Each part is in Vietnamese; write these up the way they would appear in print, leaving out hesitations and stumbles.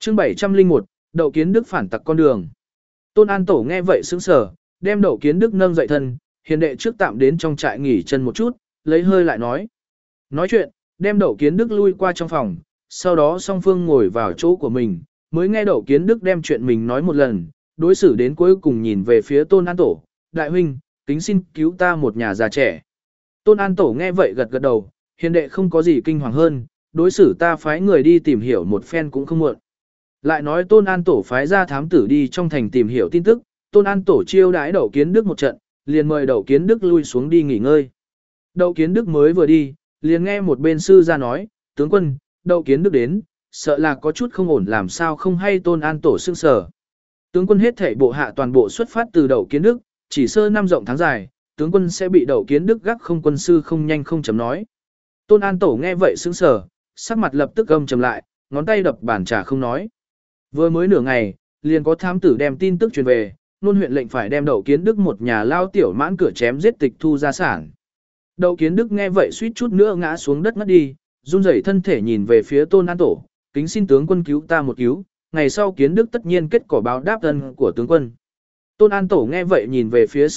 Chương 701, Đậu Kiến Đức phản tặc con đường. Tôn An Tổ nghe vậy sững sờ, đem Đậu Kiến Đức nâng dậy thân, hiền đệ trước tạm đến trong trại nghỉ chân một chút, lấy hơi lại nói. Nói chuyện, đem Đậu Kiến Đức lui qua trong phòng, sau đó song phương ngồi vào chỗ của mình, mới nghe Đậu Kiến Đức đem chuyện mình nói một lần, đối xử đến cuối cùng nhìn về phía Tôn An Tổ, đại huynh, kính xin cứu ta một nhà già trẻ. Tôn An Tổ nghe vậy gật gật đầu, hiền đệ không có gì kinh hoàng hơn, đối xử ta phái người đi tìm hiểu một phen cũng không muộn. Lại nói Tôn An Tổ phái ra thám tử đi trong thành tìm hiểu tin tức, Tôn An Tổ chiêu đãi Đậu Kiến Đức một trận, liền mời Đậu Kiến Đức lui xuống đi nghỉ ngơi. Đậu Kiến Đức mới vừa đi, liền nghe một bên sư ra nói, tướng quân, Đậu Kiến Đức đến, sợ là có chút không ổn làm sao không hay. Tôn An Tổ sưng sở. Tướng quân hết thảy bộ hạ toàn bộ xuất phát từ Đậu Kiến Đức, chỉ sơ năm rộng tháng dài, tướng quân sẽ bị Đậu Kiến Đức gác không quân sư không nhanh không chấm nói. Tôn An Tổ nghe vậy sững sờ, sắc mặt lập tức âm trầm lại, ngón tay đập bàn trà không nói. Vừa mới nửa ngày, liền có thám tử đem tin tức truyền về, nôn huyện lệnh phải đem Đậu Kiến Đức một nhà lao tiểu mãn cửa chém giết tịch thu gia sản. Đậu Kiến Đức nghe vậy suýt chút nữa ngã xuống đất ngất đi, run rẩy thân thể nhìn về phía Tôn An Tổ, kính xin tướng quân cứu ta một cứu, ngày sau Kiến Đức tất nhiên kết quả báo đáp ân của tướng quân. Tôn An Tổ nghe vậy nhìn về phía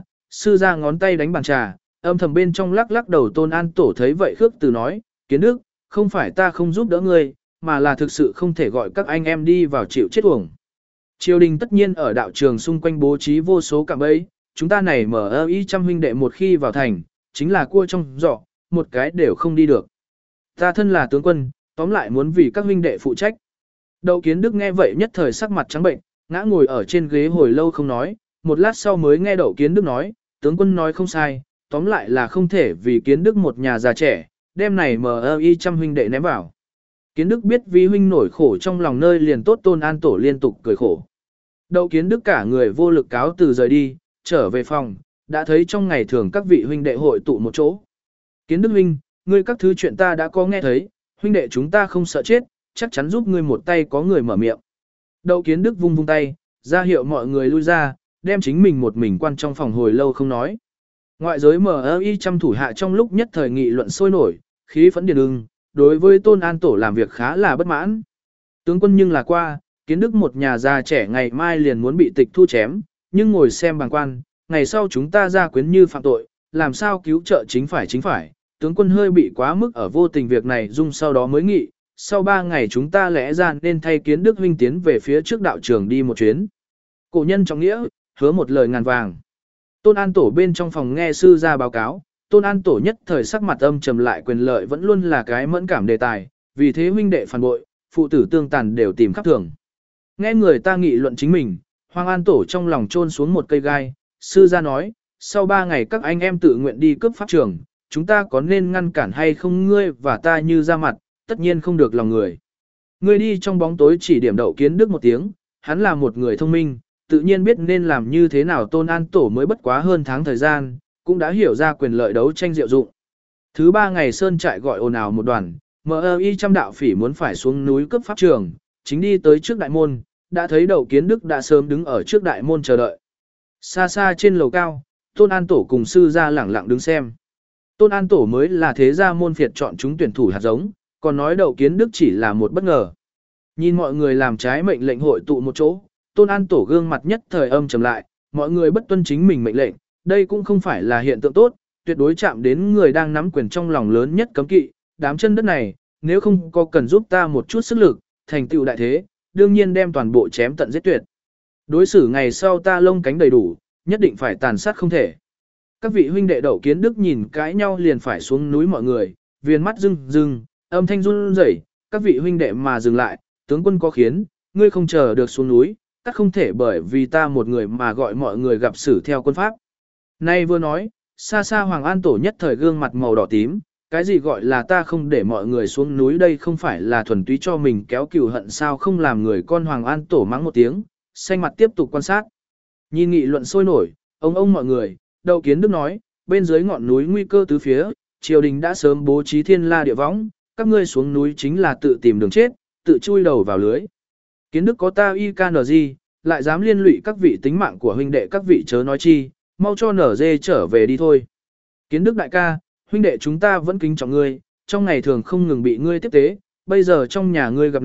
sư gia ngón tay đánh bàn trà, âm thầm bên trong lắc lắc đầu. Tôn An Tổ thấy vậy khước từ nói, Kiến Đức, không phải ta không giúp đỡ ngươi, mà là thực sự không thể gọi các anh em đi vào chịu chết uổng. Triều đình tất nhiên ở đạo trường xung quanh bố trí vô số cạm bẫy, chúng ta này mở y trăm huynh đệ một khi vào thành, chính là cua trong giỏ, một cái đều không đi được. Ta thân là tướng quân, tóm lại muốn vì các huynh đệ phụ trách. Đậu Kiến Đức nghe vậy nhất thời sắc mặt trắng bệnh, ngã ngồi ở trên ghế hồi lâu không nói, một lát sau mới nghe Đậu Kiến Đức nói, tướng quân nói không sai, tóm lại là không thể vì Kiến Đức một nhà già trẻ, đem này y trăm huynh đệ ném vào. Kiến Đức biết vì huynh nổi khổ trong lòng nơi liền tốt. Tôn An Tổ liên tục cười khổ. Đậu Kiến Đức cả người vô lực cáo từ rời đi, trở về phòng, đã thấy trong ngày thường các vị huynh đệ hội tụ một chỗ. Kiến Đức huynh, ngươi các thứ chuyện ta đã có nghe thấy, huynh đệ chúng ta không sợ chết, chắc chắn giúp ngươi một tay. Có người mở miệng. Đậu Kiến Đức vung vung tay, ra hiệu mọi người lui ra, đem chính mình một mình quan trong phòng hồi lâu không nói. Ngoại giới MI trăm thủ hạ trong lúc nhất thời nghị luận sôi nổi, khí phẫn điền ưng, đối với Tôn An Tổ làm việc khá là bất mãn. Tướng quân nhưng là qua, Kiến Đức một nhà già trẻ ngày mai liền muốn bị tịch thu chém, nhưng ngồi xem bằng quan, ngày sau chúng ta ra quyến như phạm tội, làm sao cứu trợ chính phải. Tướng quân hơi bị quá mức ở vô tình việc này dung sau đó mới nghị, sau 3 ngày chúng ta lẽ ra nên thay Kiến Đức huynh tiến về phía trước đạo trường đi một chuyến. Cổ nhân trọng nghĩa, hứa một lời ngàn vàng. Tôn An Tổ bên trong phòng nghe sư ra báo cáo, Tôn An Tổ nhất thời sắc mặt âm trầm lại, quyền lợi vẫn luôn là cái mẫn cảm đề tài, vì thế huynh đệ phản bội, phụ tử tương tàn đều tìm khắp thường. Nghe người ta nghị luận chính mình, Hoàng An Tổ trong lòng chôn xuống một cây gai, sư ra nói, sau 3 ngày các anh em tự nguyện đi cướp pháp trường, chúng ta có nên ngăn cản hay không? Ngươi và ta như ra mặt, tất nhiên không được lòng người. Ngươi đi trong bóng tối chỉ điểm Đậu Kiến Đức một tiếng, hắn là một người thông minh, tự nhiên biết nên làm như thế nào. Tôn An Tổ mới bất quá hơn tháng thời gian, cũng đã hiểu ra quyền lợi đấu tranh diệu dụng. Thứ 3 ngày sơn trại gọi ồn ào một đoàn, MI trăm đạo phỉ muốn phải xuống núi cướp pháp trường, chính đi tới trước đại môn, đã thấy Đậu Kiến Đức đã sớm đứng ở trước đại môn chờ đợi. Xa xa trên lầu cao, Tôn An Tổ cùng sư ra lẳng lặng đứng xem. Tôn An Tổ mới là thế gia môn phiệt chọn chúng tuyển thủ hạt giống, còn nói Đậu Kiến Đức chỉ là một bất ngờ. Nhìn mọi người làm trái mệnh lệnh hội tụ một chỗ, Tôn An Tổ gương mặt nhất thời âm trầm lại, mọi người bất tuân chính mình mệnh lệnh, đây cũng không phải là hiện tượng tốt, tuyệt đối chạm đến người đang nắm quyền trong lòng lớn nhất cấm kỵ, đám chân đất này, nếu không có cần giúp ta một chút sức lực, thành tựu đại thế, đương nhiên đem toàn bộ chém tận giết tuyệt. Đối xử ngày sau ta lông cánh đầy đủ, nhất định phải tàn sát không thể. Các vị huynh đệ Đậu Kiến Đức nhìn cãi nhau liền phải xuống núi, mọi người, viên mắt rưng rưng, âm thanh run rẩy, các vị huynh đệ mà dừng lại, tướng quân có khiến, ngươi không chờ được xuống núi, tất không thể bởi vì ta một người mà gọi mọi người gặp xử theo quân pháp. Nay vừa nói, xa xa Hoàng An Tổ nhất thời gương mặt màu đỏ tím, cái gì gọi là ta không để mọi người xuống núi, đây không phải là thuần túy cho mình kéo cừu hận sao? Không làm người con. Hoàng An Tổ mắng một tiếng, xanh mặt tiếp tục quan sát. Nhìn nghị luận sôi nổi, ông mọi người, Đậu Kiến Đức nói, bên dưới ngọn núi nguy cơ tứ phía, triều đình đã sớm bố trí thiên la địa võng, các ngươi xuống núi chính là tự tìm đường chết, tự chui đầu vào lưới. Kiến Đức có ta IKNG, lại dám liên lụy các vị tính mạng của huynh đệ, các vị chớ nói chi, mau cho nở dê trở về đi thôi. Kiến Đức đại ca, huynh đệ chúng ta vẫn kính trọng ngươi, trong ngày thường không ngừng bị ngươi tiếp tế, bây giờ trong nhà ngươi gặp nạn,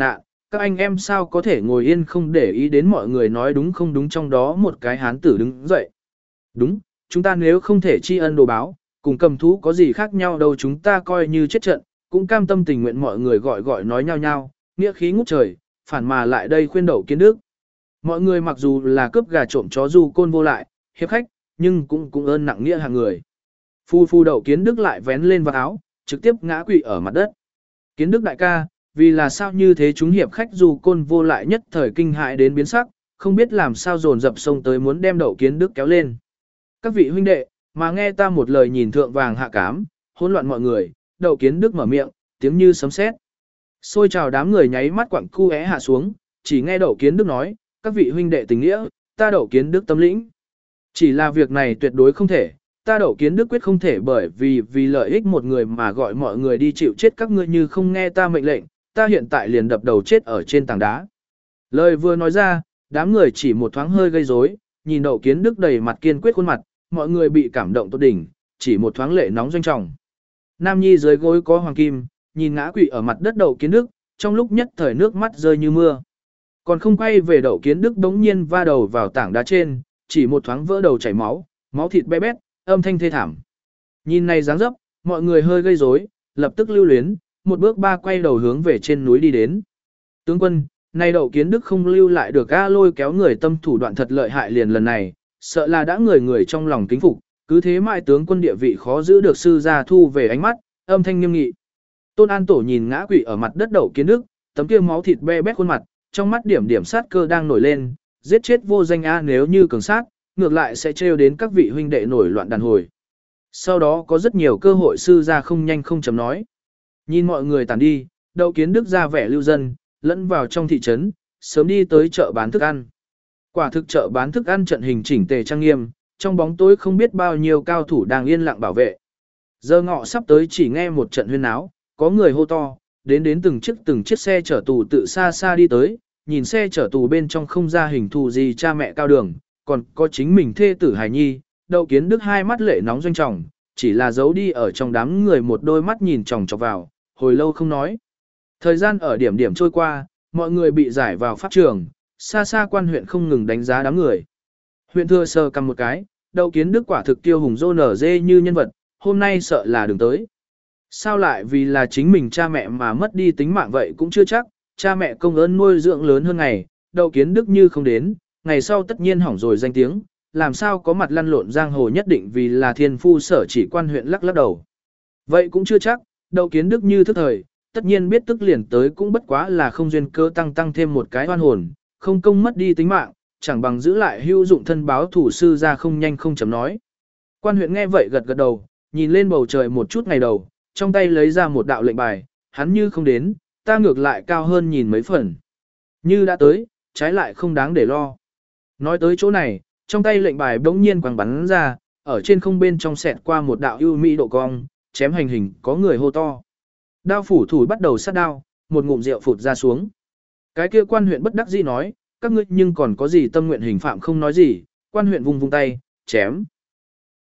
các anh em sao có thể ngồi yên không để ý đến mọi người nói đúng không đúng. Trong đó một cái hán tử đứng dậy. Đúng, chúng ta nếu không thể tri ân đồ báo, cùng cầm thú có gì khác nhau đâu, chúng ta coi như chết trận, cũng cam tâm tình nguyện. Mọi người gọi gọi nói nhau nhau, nghĩa khí ngút trời, phản mà lại đây khuyên Đậu Kiến Đức. Mọi người mặc dù là cướp gà trộm chó du côn vô lại, hiệp khách, nhưng cũng ơn nặng nghĩa hàng người. Phu Đậu Kiến Đức lại vén lên vào áo, trực tiếp ngã quỵ ở mặt đất. Kiến Đức đại ca, vì là sao như thế, chúng hiệp khách du côn vô lại nhất thời kinh hại đến biến sắc, không biết làm sao dồn dập xông tới muốn đem Đậu Kiến Đức kéo lên. Các vị huynh đệ, mà nghe ta một lời nhìn thượng vàng hạ cám, hỗn loạn mọi người. Đậu Kiến Đức mở miệng, tiếng như sấm sét. Xôi trào đám người nháy mắt quặng cu é hạ xuống, chỉ nghe Đậu Kiến Đức nói, các vị huynh đệ tình nghĩa, ta Đậu Kiến Đức tâm lĩnh. Chỉ là việc này tuyệt đối không thể, ta Đậu Kiến Đức quyết không thể bởi vì lợi ích một người mà gọi mọi người đi chịu chết các ngươi, như không nghe ta mệnh lệnh, ta hiện tại liền đập đầu chết ở trên tảng đá. Lời vừa nói ra, đám người chỉ một thoáng hơi gây rối, nhìn Đậu Kiến Đức đầy mặt kiên quyết khuôn mặt, mọi người bị cảm động tốt đỉnh, chỉ một thoáng lệ nóng doanh trọng. Nam Nhi dưới gối có hoàng kim, nhìn ngã quỵ ở mặt đất Đậu Kiến Đức, trong lúc nhất thời nước mắt rơi như mưa. Còn không quay về, Đậu Kiến Đức đống nhiên va đầu vào tảng đá trên, chỉ một thoáng vỡ đầu chảy máu, máu thịt be bét, âm thanh thê thảm. Nhìn này dáng dấp, mọi người hơi gây rối, lập tức lưu luyến, một bước ba quay đầu hướng về trên núi đi đến. Tướng quân, này Đậu Kiến Đức không lưu lại được a, lôi kéo người tâm thủ đoạn thật lợi hại, liền lần này, sợ là đã người trong lòng kính phục, cứ thế mãi tướng quân địa vị khó giữ được. Sư gia thu về ánh mắt, âm thanh nghiêm nghị. Tôn An Tổ nhìn ngã quỵ ở mặt đất Đậu Kiến Đức, tấm kia máu thịt be bét khuôn mặt, trong mắt điểm sát cơ đang nổi lên, giết chết vô danh a, nếu như cường sát, ngược lại sẽ trêu đến các vị huynh đệ nổi loạn đàn hồi. Sau đó có rất nhiều cơ hội. Sư gia không nhanh không chậm nói. Nhìn mọi người tản đi, Đậu Kiến Đức ra vẻ lưu dân, lẫn vào trong thị trấn, sớm đi tới chợ bán thức ăn. Quả thực chợ bán thức ăn trận hình chỉnh tề trang nghiêm, trong bóng tối không biết bao nhiêu cao thủ đang yên lặng bảo vệ. Giờ ngọ sắp tới, chỉ nghe một trận huyên náo, có người hô to, đến từng chiếc xe chở tù tự xa xa đi tới, nhìn xe chở tù bên trong không ra hình thù gì cha mẹ cao đường, còn có chính mình thê tử hài nhi. Đậu Kiến Đức hai mắt lệ nóng doanh trọng, chỉ là giấu đi ở trong đám người, một đôi mắt nhìn chòng chọc vào, hồi lâu không nói. Thời gian ở điểm trôi qua, mọi người bị giải vào pháp trường, xa xa quan huyện không ngừng đánh giá đám người. Huyện thừa sờ cầm một cái, Đậu Kiến Đức quả thực tiêu hùng rô nở dê như nhân vật, hôm nay sợ là đừng tới. Sao lại vì là chính mình cha mẹ mà mất đi tính mạng vậy cũng chưa chắc, cha mẹ công ơn nuôi dưỡng lớn hơn ngày, Đậu Kiến Đức như không đến, ngày sau tất nhiên hỏng rồi danh tiếng, làm sao có mặt lăn lộn giang hồ, nhất định vì là thiên phu sở chỉ. Quan huyện lắc đầu. Vậy cũng chưa chắc, Đậu Kiến Đức như thức thời, tất nhiên biết tức liền tới, cũng bất quá là không duyên cơ tăng thêm một cái oan hồn, không công mất đi tính mạng, chẳng bằng giữ lại hữu dụng thân báo thủ. Sư ra không nhanh không chậm nói. Quan huyện nghe vậy gật đầu, nhìn lên bầu trời một chút ngày đầu, trong tay lấy ra một đạo lệnh bài, hắn như không đến, ta ngược lại cao hơn nhìn mấy phần. Như đã tới, trái lại không đáng để lo. Nói tới chỗ này, trong tay lệnh bài bỗng nhiên quăng bắn ra, ở trên không bên trong xẹt qua một đạo ưu mỹ độ cong, chém hành hình, có người hô to. Đao phủ thủ bắt đầu sát đao, một ngụm rượu phụt ra xuống. Cái kia quan huyện bất đắc dĩ nói, các ngươi nhưng còn có gì tâm nguyện hình phạm không nói gì. Quan huyện vung tay, chém.